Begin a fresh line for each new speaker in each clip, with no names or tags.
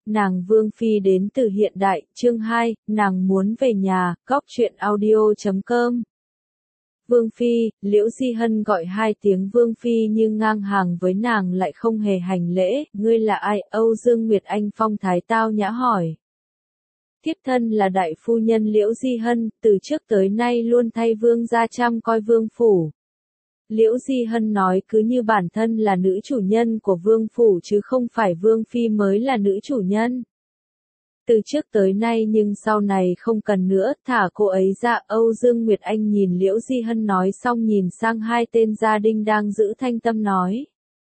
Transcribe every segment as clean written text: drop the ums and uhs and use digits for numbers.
Nàng Vương Phi đến từ hiện đại, chương 2, nàng muốn về nhà, góc truyện audio.com. Vương Phi, Liễu Di Hân gọi 2 tiếng Vương Phi như ngang hàng với nàng lại không hề hành lễ, ngươi là ai? Âu Dương Nguyệt Anh phong thái tao nhã hỏi. Thiếp thân là đại phu nhân Liễu Di Hân, từ trước tới nay luôn thay vương gia chăm coi vương phủ. Liễu Di Hân nói cứ như bản thân là nữ chủ nhân của vương phủ chứ không phải Vương Phi mới là nữ chủ nhân. Từ trước tới nay nhưng sau này không cần nữa, thả cô ấy ra. Âu Dương Nguyệt Anh nhìn Liễu Di Hân nói xong nhìn sang 2 tên gia đình đang giữ thanh tâm nói.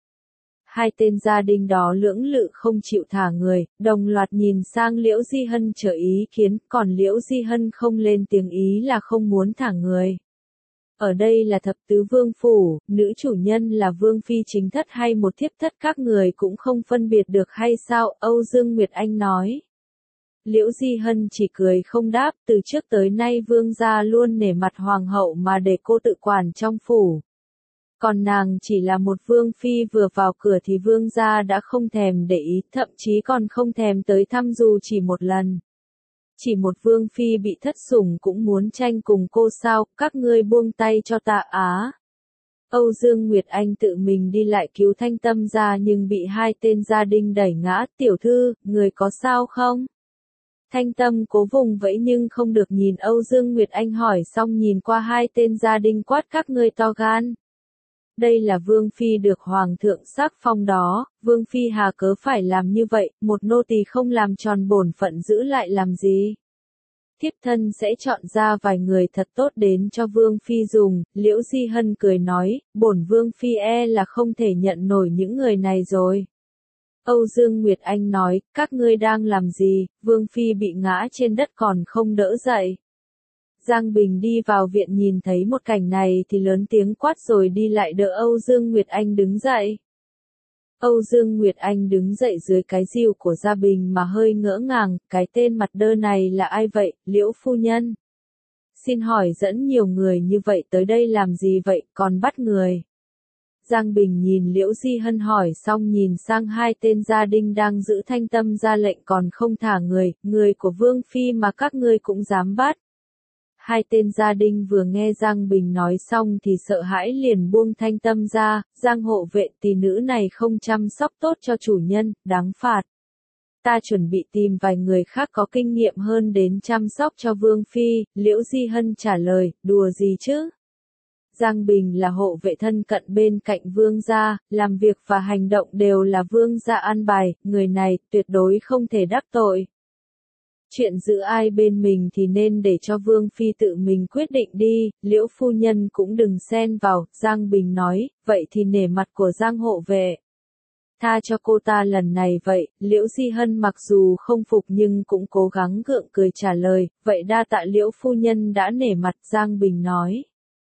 2 tên gia đình đó lưỡng lự không chịu thả người, đồng loạt nhìn sang Liễu Di Hân chờ ý kiến, còn Liễu Di Hân không lên tiếng ý là không muốn thả người. Ở đây là thập tứ vương phủ, nữ chủ nhân là Vương Phi chính thất hay một thiếp thất các người cũng không phân biệt được hay sao? Âu Dương Nguyệt Anh nói. Liễu Di Hân chỉ cười không đáp, từ trước tới nay vương gia luôn nể mặt hoàng hậu mà để cô tự quản trong phủ. Còn nàng chỉ là một Vương Phi vừa vào cửa thì vương gia đã không thèm để ý, thậm chí còn không thèm tới thăm dù chỉ một lần. Chỉ một Vương Phi bị thất sủng cũng muốn tranh cùng cô sao, các ngươi buông tay cho ta á. Âu Dương Nguyệt Anh tự mình đi lại cứu thanh tâm ra nhưng bị 2 tên gia đình đẩy ngã. Tiểu thư, người có sao không? Thanh tâm cố vùng vẫy nhưng không được nhìn Âu Dương Nguyệt Anh hỏi xong nhìn qua 2 tên gia đình quát các ngươi to gan. Đây là Vương Phi được Hoàng thượng sắc phong đó, Vương Phi hà cớ phải làm như vậy, một nô tỳ không làm tròn bổn phận giữ lại làm gì. Thiếp thân sẽ chọn ra vài người thật tốt đến cho Vương Phi dùng. Liễu Di Hân cười nói, bổn Vương Phi là không thể nhận nổi những người này rồi. Âu Dương Nguyệt Anh nói, các ngươi đang làm gì? Vương Phi bị ngã trên đất còn không đỡ dậy. Giang Bình đi vào viện nhìn thấy một cảnh này thì lớn tiếng quát rồi đi lại đỡ Âu Dương Nguyệt Anh đứng dậy. Âu Dương Nguyệt Anh đứng dậy dưới cái dìu của Gia Bình mà hơi ngỡ ngàng, cái tên mặt đơ này là ai vậy? Liễu phu nhân. Xin hỏi dẫn nhiều người như vậy tới đây làm gì vậy, còn bắt người? Giang Bình nhìn Liễu Di Hân hỏi xong nhìn sang 2 tên gia đình đang giữ thanh tâm ra lệnh còn không thả người, người của Vương Phi mà các ngươi cũng dám bắt. 2 tên gia đình vừa nghe Giang Bình nói xong thì sợ hãi liền buông thanh tâm ra. Giang hộ vệ tỷ nữ này không chăm sóc tốt cho chủ nhân, đáng phạt. Ta chuẩn bị tìm vài người khác có kinh nghiệm hơn đến chăm sóc cho Vương Phi. Liễu Di Hân trả lời, đùa gì chứ? Giang Bình là hộ vệ thân cận bên cạnh vương gia, làm việc và hành động đều là vương gia an bài, người này tuyệt đối không thể đắc tội. Chuyện giữ ai bên mình thì nên để cho Vương Phi tự mình quyết định đi, Liễu phu nhân cũng đừng xen vào. Giang Bình nói, vậy thì nể mặt của Giang hộ vệ. Tha cho cô ta lần này vậy. Liễu Di Hân mặc dù không phục nhưng cũng cố gắng gượng cười trả lời, vậy đa tạ Liễu phu nhân đã nể mặt. Giang Bình nói.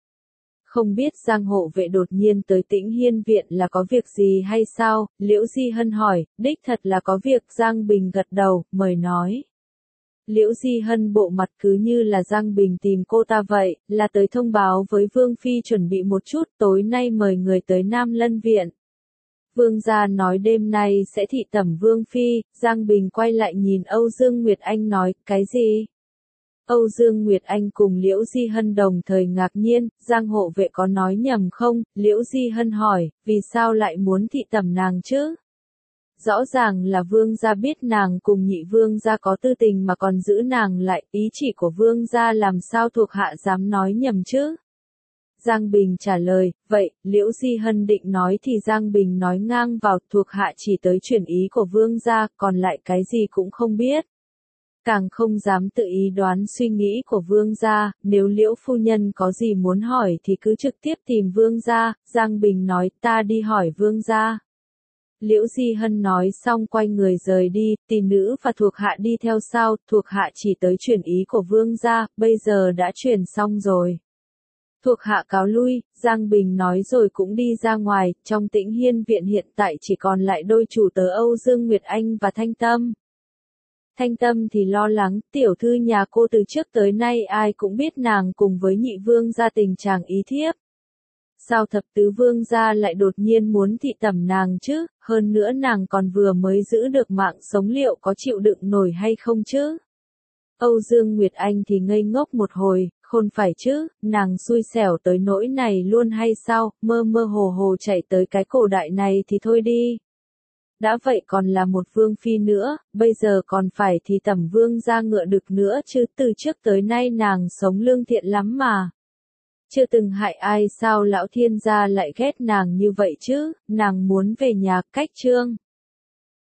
Không biết Giang hộ vệ đột nhiên tới Tĩnh Hiên viện là có việc gì hay sao? Liễu Di Hân hỏi, đích thật là có việc. Giang Bình gật đầu, mời nói. Liễu Di Hân bộ mặt cứ như là Giang Bình tìm cô ta vậy, là tới thông báo với Vương Phi chuẩn bị một chút, tối nay mời người tới Nam Lân viện. Vương gia nói đêm nay sẽ thị tẩm Vương Phi. Giang Bình quay lại nhìn Âu Dương Nguyệt Anh nói, cái gì? Âu Dương Nguyệt Anh cùng Liễu Di Hân đồng thời ngạc nhiên, Giang hộ vệ có nói nhầm không? Liễu Di Hân hỏi, vì sao lại muốn thị tẩm nàng chứ? Rõ ràng là vương gia biết nàng cùng nhị vương gia có tư tình mà còn giữ nàng lại, ý chỉ của vương gia làm sao thuộc hạ dám nói nhầm chứ? Giang Bình trả lời, vậy, Liễu Di Hân định nói thì Giang Bình nói ngang vào, thuộc hạ chỉ tới chuyển ý của vương gia, còn lại cái gì cũng không biết. Càng không dám tự ý đoán suy nghĩ của vương gia, nếu Liễu phu nhân có gì muốn hỏi thì cứ trực tiếp tìm vương gia. Giang Bình nói, ta đi hỏi vương gia. Liễu Di Hân nói xong quay người rời đi, tỷ nữ và thuộc hạ đi theo sau, thuộc hạ chỉ tới chuyển ý của vương gia, bây giờ đã chuyển xong rồi. Thuộc hạ cáo lui. Giang Bình nói rồi cũng đi ra ngoài. Trong Tĩnh Hiên viện hiện tại chỉ còn lại đôi chủ tớ Âu Dương Nguyệt Anh và Thanh Tâm. Thanh Tâm thì lo lắng, tiểu thư nhà cô từ trước tới nay ai cũng biết nàng cùng với nhị vương gia tình chàng ý thiếp. Sao thập tứ vương gia lại đột nhiên muốn thị tẩm nàng chứ, hơn nữa nàng còn vừa mới giữ được mạng sống liệu có chịu đựng nổi hay không chứ? Âu Dương Nguyệt Anh thì ngây ngốc một hồi, khôn phải chứ, nàng xui xẻo tới nỗi này luôn hay sao, mơ mơ hồ hồ chạy tới cái cổ đại này thì thôi đi. Đã vậy còn là một vương phi nữa, bây giờ còn phải thì tẩm vương gia ngựa đực nữa chứ, từ trước tới nay nàng sống lương thiện lắm mà. Chưa từng hại ai sao lão thiên gia lại ghét nàng như vậy chứ, nàng muốn về nhà cách Trương